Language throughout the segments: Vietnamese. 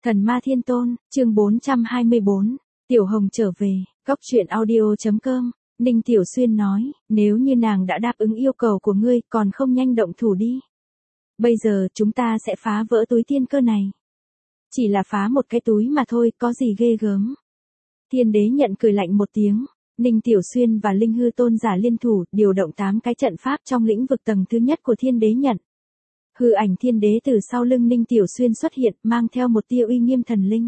Thần Ma Thiên Tôn, chương 424, Tiểu Hồng trở về, Cốc truyện audio.com, Ninh Tiểu Xuyên nói, nếu như nàng đã đáp ứng yêu cầu của ngươi còn không nhanh động thủ đi. Bây giờ chúng ta sẽ phá vỡ túi thiên cơ này. Chỉ là phá một cái túi mà thôi, có gì ghê gớm. Thiên đế nhận cười lạnh một tiếng, Ninh Tiểu Xuyên và Linh Hư Tôn giả liên thủ, điều động 8 cái trận pháp trong lĩnh vực tầng thứ nhất của thiên đế nhận. Hư ảnh thiên đế từ sau lưng Ninh Tiểu Xuyên xuất hiện, mang theo một tia uy nghiêm thần linh.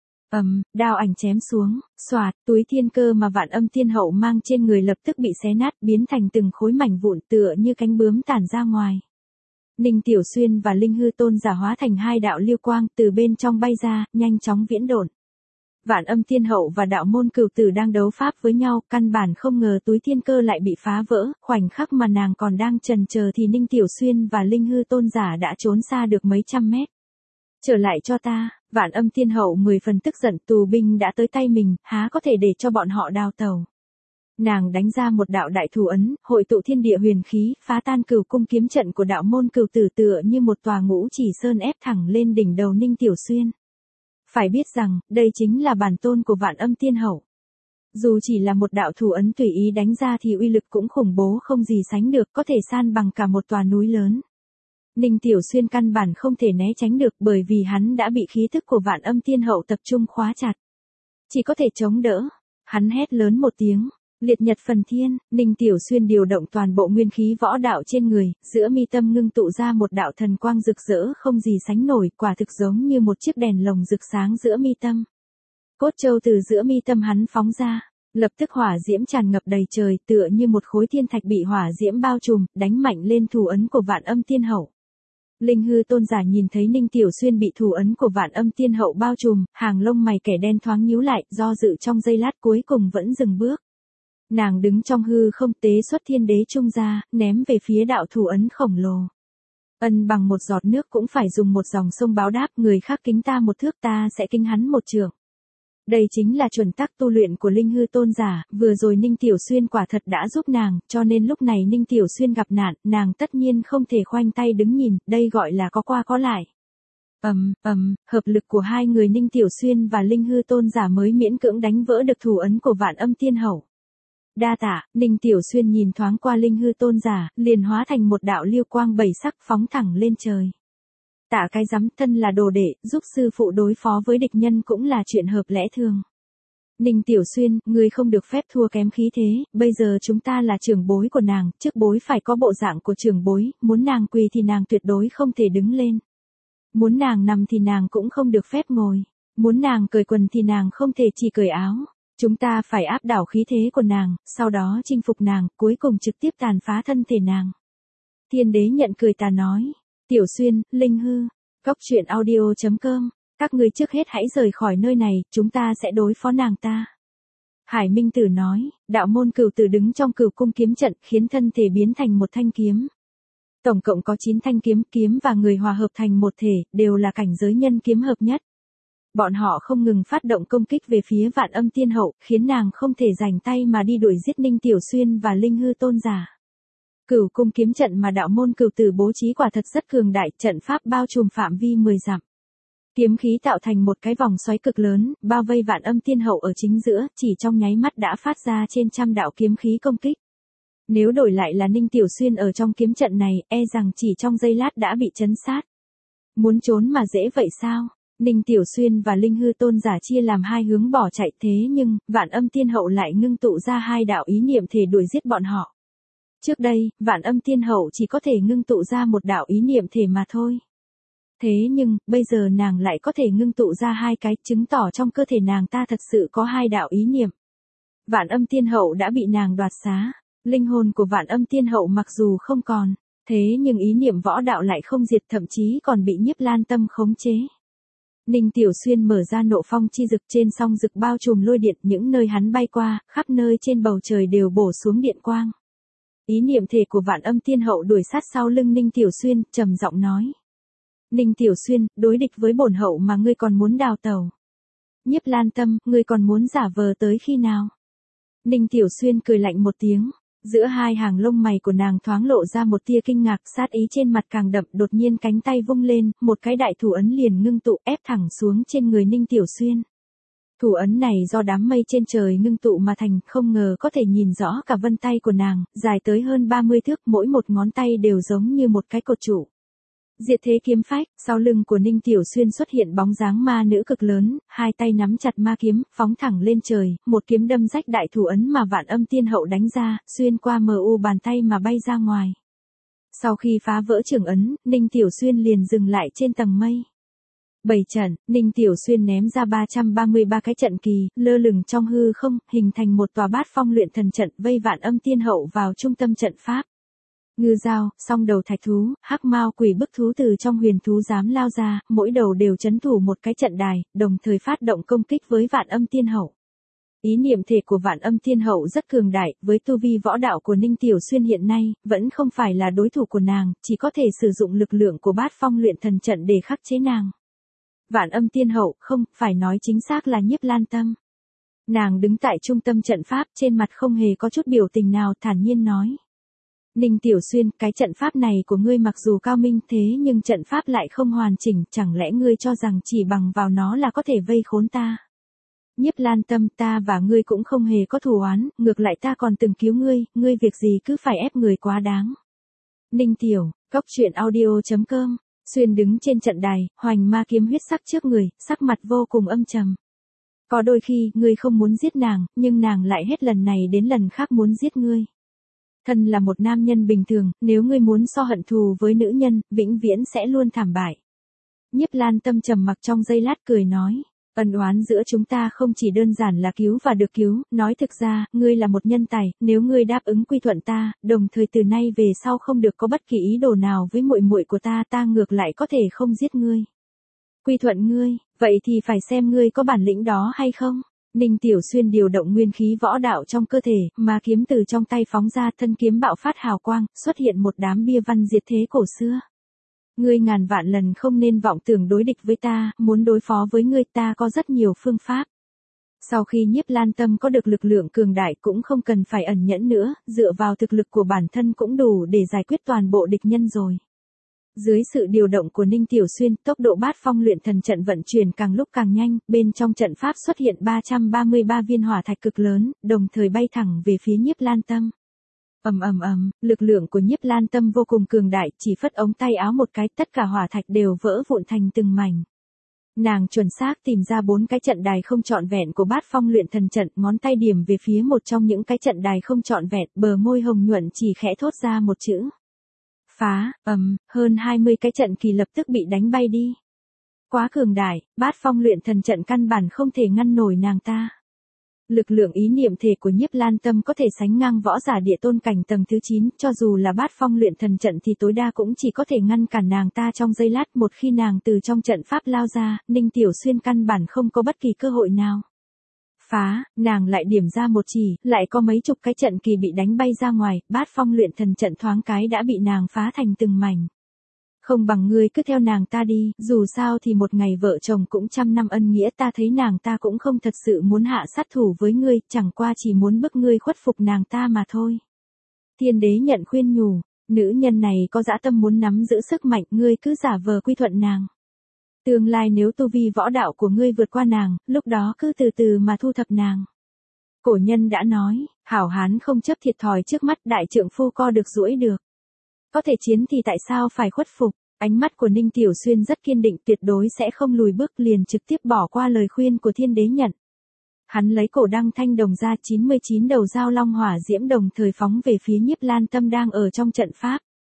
Đao ảnh chém xuống, xoạt, túi thiên cơ mà Vạn Âm Thiên Hậu mang trên người lập tức bị xé nát, biến thành từng khối mảnh vụn tựa như cánh bướm tản ra ngoài. Ninh Tiểu Xuyên và Linh Hư Tôn giả hóa thành hai đạo lưu quang từ bên trong bay ra, nhanh chóng viễn độn. Vạn Âm Thiên Hậu và đạo môn Cửu Tử đang đấu pháp với nhau, căn bản không ngờ túi thiên cơ lại bị phá vỡ, khoảnh khắc mà nàng còn đang chần chờ thì Ninh Tiểu Xuyên và Linh Hư Tôn giả đã trốn xa được mấy trăm mét. Trở lại cho ta, Vạn Âm Thiên Hậu 10 phần tức giận, tù binh đã tới tay mình, há có thể để cho bọn họ đào tẩu. Nàng đánh ra một đạo đại thủ ấn, hội tụ thiên địa huyền khí, phá tan Cửu cung kiếm trận của đạo môn Cửu Tử tựa như một tòa ngũ chỉ sơn ép thẳng lên đỉnh đầu Ninh Tiểu Xuyên. Phải biết rằng, đây chính là bản tôn của Vạn Âm Thiên Hậu. Dù chỉ là một đạo thủ ấn tùy ý đánh ra thì uy lực cũng khủng bố không gì sánh được, có thể san bằng cả một tòa núi lớn. Ninh Tiểu Xuyên căn bản không thể né tránh được bởi vì hắn đã bị khí thức của Vạn Âm Thiên Hậu tập trung khóa chặt. Chỉ có thể chống đỡ. Hắn hét lớn một tiếng. Liệt nhật phần thiên, Ninh Tiểu Xuyên điều động toàn bộ nguyên khí võ đạo trên người, giữa mi tâm ngưng tụ ra một đạo thần quang rực rỡ không gì sánh nổi, quả thực giống như một chiếc đèn lồng rực sáng giữa mi tâm. Cốt châu từ giữa mi tâm hắn phóng ra, lập tức hỏa diễm tràn ngập đầy trời, tựa như một khối thiên thạch bị hỏa diễm bao trùm, đánh mạnh lên thủ ấn của Vạn Âm Thiên Hậu. Linh Hư Tôn giả nhìn thấy Ninh Tiểu Xuyên bị thủ ấn của Vạn Âm Thiên Hậu bao trùm, hàng lông mày kẻ đen thoáng nhíu lại, do dự trong giây lát cuối cùng vẫn dừng bước. Nàng đứng trong hư không, tế xuất thiên đế trung ra, ném về phía đạo thủ ấn khổng lồ. Bằng một giọt nước cũng phải dùng một dòng sông báo đáp, người khác kính ta một thước ta sẽ kính hắn một trượng. Đây chính là chuẩn tắc tu luyện của Linh Hư Tôn giả, vừa rồi Ninh Tiểu Xuyên quả thật đã giúp nàng, cho nên lúc này Ninh Tiểu Xuyên gặp nạn, nàng tất nhiên không thể khoanh tay đứng nhìn, đây gọi là có qua có lại. Hợp lực của hai người Ninh Tiểu Xuyên và Linh Hư Tôn giả mới miễn cưỡng đánh vỡ được thủ ấn của Vạn Âm Thiên Hậu. Đa tạ, Ninh Tiểu Xuyên nhìn thoáng qua Linh Hư Tôn giả, liền hóa thành một đạo lưu quang bảy sắc phóng thẳng lên trời. Tạ cái rắm, thân là đồ đệ, giúp sư phụ đối phó với địch nhân cũng là chuyện hợp lẽ thường. Ninh Tiểu Xuyên, ngươi không được phép thua kém khí thế, bây giờ chúng ta là trưởng bối của nàng, trước bối phải có bộ dạng của trưởng bối, muốn nàng quỳ thì nàng tuyệt đối không thể đứng lên. Muốn nàng nằm thì nàng cũng không được phép ngồi, muốn nàng cởi quần thì nàng không thể chỉ cởi áo. Chúng ta phải áp đảo khí thế của nàng, sau đó chinh phục nàng, cuối cùng trực tiếp tàn phá thân thể nàng. Thiên đế nhận cười ta nói, Tiểu Xuyên, Linh Hư, Cốc truyện audio.com, các ngươi trước hết hãy rời khỏi nơi này, chúng ta sẽ đối phó nàng ta. Hải Minh Tử nói, đạo môn Cửu Tử đứng trong Cửu cung kiếm trận khiến thân thể biến thành một thanh kiếm. Tổng cộng có 9 thanh kiếm, kiếm và người hòa hợp thành một thể, đều là cảnh giới nhân kiếm hợp nhất. Bọn họ không ngừng phát động công kích về phía Vạn Âm Thiên Hậu, khiến nàng không thể rảnh tay mà đi đuổi giết Ninh Tiểu Xuyên và Linh Hư Tôn giả. Cửu cung kiếm trận mà đạo môn Cửu Tử bố trí quả thật rất cường đại, trận pháp bao trùm phạm vi 10 dặm. Kiếm khí tạo thành một cái vòng xoáy cực lớn, bao vây Vạn Âm Thiên Hậu ở chính giữa, chỉ trong nháy mắt đã phát ra trên trăm đạo kiếm khí công kích. Nếu đổi lại là Ninh Tiểu Xuyên ở trong kiếm trận này, e rằng chỉ trong giây lát đã bị chấn sát. Muốn trốn mà dễ vậy sao? Ninh Tiểu Xuyên và Linh Hư Tôn giả chia làm hai hướng bỏ chạy, thế nhưng, Vạn Âm Thiên Hậu lại ngưng tụ ra hai đạo ý niệm thể đuổi giết bọn họ. Trước đây, Vạn Âm Thiên Hậu chỉ có thể ngưng tụ ra một đạo ý niệm thể mà thôi. Thế nhưng, bây giờ nàng lại có thể ngưng tụ ra hai cái, chứng tỏ trong cơ thể nàng ta thật sự có hai đạo ý niệm. Vạn Âm Thiên Hậu đã bị nàng đoạt xá. Linh hồn của Vạn Âm Thiên Hậu mặc dù không còn, thế nhưng ý niệm võ đạo lại không diệt, thậm chí còn bị Nhiếp Lan Tâm khống chế. Ninh Tiểu Xuyên mở ra nộ phong chi dực, trên song dực bao trùm lôi điện, những nơi hắn bay qua, khắp nơi trên bầu trời đều bổ xuống điện quang. Ý niệm thể của Vạn Âm Thiên Hậu đuổi sát sau lưng Ninh Tiểu Xuyên, trầm giọng nói. Ninh Tiểu Xuyên, đối địch với bổn hậu mà ngươi còn muốn đào tẩu. Nhiếp Lan Tâm, ngươi còn muốn giả vờ tới khi nào? Ninh Tiểu Xuyên cười lạnh một tiếng. Giữa hai hàng lông mày của nàng thoáng lộ ra một tia kinh ngạc, sát ý trên mặt càng đậm, đột nhiên cánh tay vung lên, một cái đại thủ ấn liền ngưng tụ ép thẳng xuống trên người Ninh Tiểu Xuyên. Thủ ấn này do đám mây trên trời ngưng tụ mà thành, không ngờ có thể nhìn rõ cả vân tay của nàng, dài tới hơn 30 thước, mỗi một ngón tay đều giống như một cái cột trụ. Diệt thế kiếm phách, sau lưng của Ninh Tiểu Xuyên xuất hiện bóng dáng ma nữ cực lớn, hai tay nắm chặt ma kiếm, phóng thẳng lên trời, một kiếm đâm rách đại thủ ấn mà Vạn Âm Tiên Hậu đánh ra, xuyên qua mờ u bàn tay mà bay ra ngoài. Sau khi phá vỡ trường ấn, Ninh Tiểu Xuyên liền dừng lại trên tầng mây. 7 trận, Ninh Tiểu Xuyên ném ra 333 cái trận kỳ, lơ lửng trong hư không, hình thành một tòa bát phong luyện thần trận, vây Vạn Âm Tiên Hậu vào trung tâm trận pháp. Ngư dao, song đầu thạch thú, hắc mao quỷ bức thú từ trong huyền thú giám lao ra, mỗi đầu đều trấn thủ một cái trận đài, đồng thời phát động công kích với Vạn Âm Tiên Hậu. Ý niệm thể của Vạn Âm Tiên Hậu rất cường đại, với tu vi võ đạo của Ninh Tiểu Xuyên hiện nay, vẫn không phải là đối thủ của nàng, chỉ có thể sử dụng lực lượng của bát phong luyện thần trận để khắc chế nàng. Vạn Âm Tiên Hậu, không, phải nói chính xác là Nhiếp Lan Tâm. Nàng đứng tại trung tâm trận pháp, trên mặt không hề có chút biểu tình nào, thản nhiên nói. Ninh Tiểu Xuyên, cái trận pháp này của ngươi mặc dù cao minh thế nhưng trận pháp lại không hoàn chỉnh, chẳng lẽ ngươi cho rằng chỉ bằng vào nó là có thể vây khốn ta? Nhiếp Lan Tâm, ta và ngươi cũng không hề có thù oán, ngược lại ta còn từng cứu ngươi việc gì cứ phải ép người quá đáng. Ninh Tiểu, Cốc Truyện Audio.com, Xuyên đứng trên trận đài, hoành ma kiếm huyết sắc trước người, sắc mặt vô cùng âm trầm. Có đôi khi, ngươi không muốn giết nàng, nhưng nàng lại hết lần này đến lần khác muốn giết ngươi. Thân là một nam nhân bình thường, nếu ngươi muốn so hận thù với nữ nhân, vĩnh viễn sẽ luôn thảm bại. Nhiếp Lan Tâm trầm mặc trong giây lát cười nói, ân oán giữa chúng ta không chỉ đơn giản là cứu và được cứu, nói thực ra, ngươi là một nhân tài, nếu ngươi đáp ứng quy thuận ta, đồng thời từ nay về sau không được có bất kỳ ý đồ nào với muội muội của ta, ta ngược lại có thể không giết ngươi. Quy thuận ngươi, vậy thì phải xem ngươi có bản lĩnh đó hay không. Ninh Tiểu Xuyên điều động nguyên khí võ đạo trong cơ thể, mà kiếm từ trong tay phóng ra, thân kiếm bạo phát hào quang, xuất hiện một đám bia văn diệt thế cổ xưa. Ngươi ngàn vạn lần không nên vọng tưởng đối địch với ta, muốn đối phó với ngươi ta có rất nhiều phương pháp. Sau khi Nhiếp Lan Tâm có được lực lượng cường đại cũng không cần phải ẩn nhẫn nữa, dựa vào thực lực của bản thân cũng đủ để giải quyết toàn bộ địch nhân rồi. Dưới sự điều động của Ninh Tiểu Xuyên, tốc độ bát phong luyện thần trận vận chuyển càng lúc càng nhanh, bên trong trận pháp xuất hiện 333 viên hỏa thạch cực lớn, đồng thời bay thẳng về phía Nhiếp Lan Tâm. Lực lượng của Nhiếp Lan Tâm vô cùng cường đại, chỉ phất ống tay áo một cái, tất cả hỏa thạch đều vỡ vụn thành từng mảnh. Nàng chuẩn xác tìm ra 4 cái trận đài không trọn vẹn của bát phong luyện thần trận, ngón tay điểm về phía một trong những cái trận đài không trọn vẹn, bờ môi hồng nhuận chỉ khẽ thốt ra một chữ. Phá, hơn 20 cái trận kỳ lập tức bị đánh bay đi. Quá cường đại, bát phong luyện thần trận căn bản không thể ngăn nổi nàng ta. Lực lượng ý niệm thể của Nhiếp Lan Tâm có thể sánh ngang võ giả địa tôn cảnh tầng thứ 9, cho dù là bát phong luyện thần trận thì tối đa cũng chỉ có thể ngăn cản nàng ta trong giây lát. Một khi nàng từ trong trận pháp lao ra, Ninh Tiểu Xuyên căn bản không có bất kỳ cơ hội nào. Phá, nàng lại điểm ra một chỉ, lại có mấy chục cái trận kỳ bị đánh bay ra ngoài, bát phong luyện thần trận thoáng cái đã bị nàng phá thành từng mảnh. Không bằng ngươi cứ theo nàng ta đi, dù sao thì một ngày vợ chồng cũng 100 năm ân nghĩa, ta thấy nàng ta cũng không thật sự muốn hạ sát thủ với ngươi, chẳng qua chỉ muốn bức ngươi khuất phục nàng ta mà thôi. Thiên đế nhận khuyên nhủ, nữ nhân này có dã tâm muốn nắm giữ sức mạnh, ngươi cứ giả vờ quy thuận nàng. Tương lai nếu tu vi võ đạo của ngươi vượt qua nàng, lúc đó cứ từ từ mà thu thập nàng. Cổ nhân đã nói, hảo hán không chấp thiệt thòi trước mắt, đại trượng phu co được duỗi được. Có thể chiến thì tại sao phải khuất phục? Ánh mắt của Ninh Tiểu Xuyên rất kiên định, tuyệt đối sẽ không lùi bước, liền trực tiếp bỏ qua lời khuyên của thiên đế nhận. Hắn lấy cổ đăng thanh đồng ra, 99 đầu dao long hỏa diễm đồng thời phóng về phía Nhiếp Lan Tâm đang ở trong trận pháp.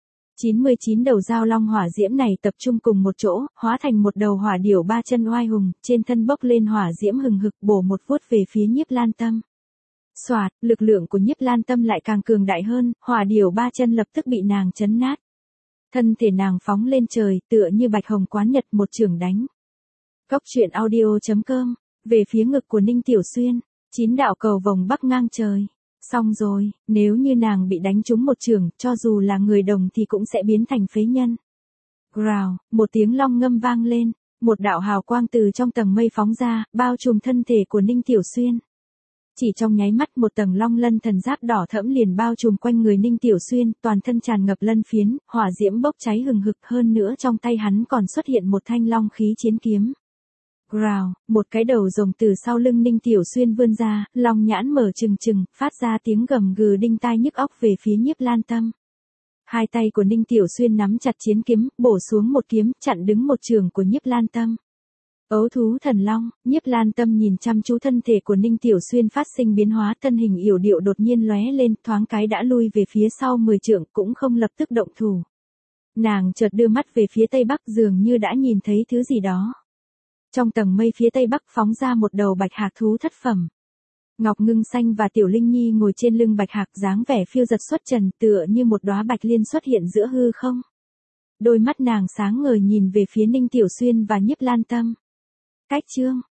99 đầu dao long hỏa diễm này tập trung cùng một chỗ, hóa thành một đầu hỏa điểu 3 chân oai hùng, trên thân bốc lên hỏa diễm hừng hực, bổ một vuốt về phía Nhiếp Lan Tâm. Soạt, lực lượng của Nhiếp Lan Tâm lại càng cường đại hơn, hỏa điểu 3 chân lập tức bị nàng chấn nát. Thân thể nàng phóng lên trời, tựa như bạch hồng quán nhật, một chưởng đánh. Cốc Truyện Audio.com, về phía ngực của Ninh Tiểu Xuyên, 9 đạo cầu vồng bắc ngang trời. Xong rồi, nếu như nàng bị đánh trúng một chưởng, cho dù là người đồng thì cũng sẽ biến thành phế nhân. Growl, một tiếng long ngâm vang lên, một đạo hào quang từ trong tầng mây phóng ra, bao trùm thân thể của Ninh Tiểu Xuyên. Chỉ trong nháy mắt một tầng long lân thần giáp đỏ thẫm liền bao trùm quanh người Ninh Tiểu Xuyên, toàn thân tràn ngập lân phiến, hỏa diễm bốc cháy hừng hực, hơn nữa trong tay hắn còn xuất hiện một thanh long khí chiến kiếm. Growl, một cái đầu rồng từ sau lưng Ninh Tiểu Xuyên vươn ra, long nhãn mở trừng trừng, phát ra tiếng gầm gừ đinh tai nhức óc về phía Nhiếp Lan Tâm. Hai tay của Ninh Tiểu Xuyên nắm chặt chiến kiếm, bổ xuống một kiếm, chặn đứng một trường của Nhiếp Lan Tâm. Ấu thú thần long, Nhiếp Lan Tâm nhìn chăm chú thân thể của Ninh Tiểu Xuyên phát sinh biến hóa, thân hình yểu điệu đột nhiên lóe lên, thoáng cái đã lui về phía sau 10 trượng, cũng không lập tức động thủ. Nàng chợt đưa mắt về phía tây bắc, dường như đã nhìn thấy thứ gì đó. Trong tầng mây phía tây bắc phóng ra một đầu bạch hạc thú thất phẩm. Ngọc Ngưng Xanh và Tiểu Linh Nhi ngồi trên lưng bạch hạc, dáng vẻ phiêu giật xuất trần, tựa như một đóa bạch liên xuất hiện giữa hư không. Đôi mắt nàng sáng ngời nhìn về phía Ninh Tiểu Xuyên và Nhiếp Lan Tâm. Cách chương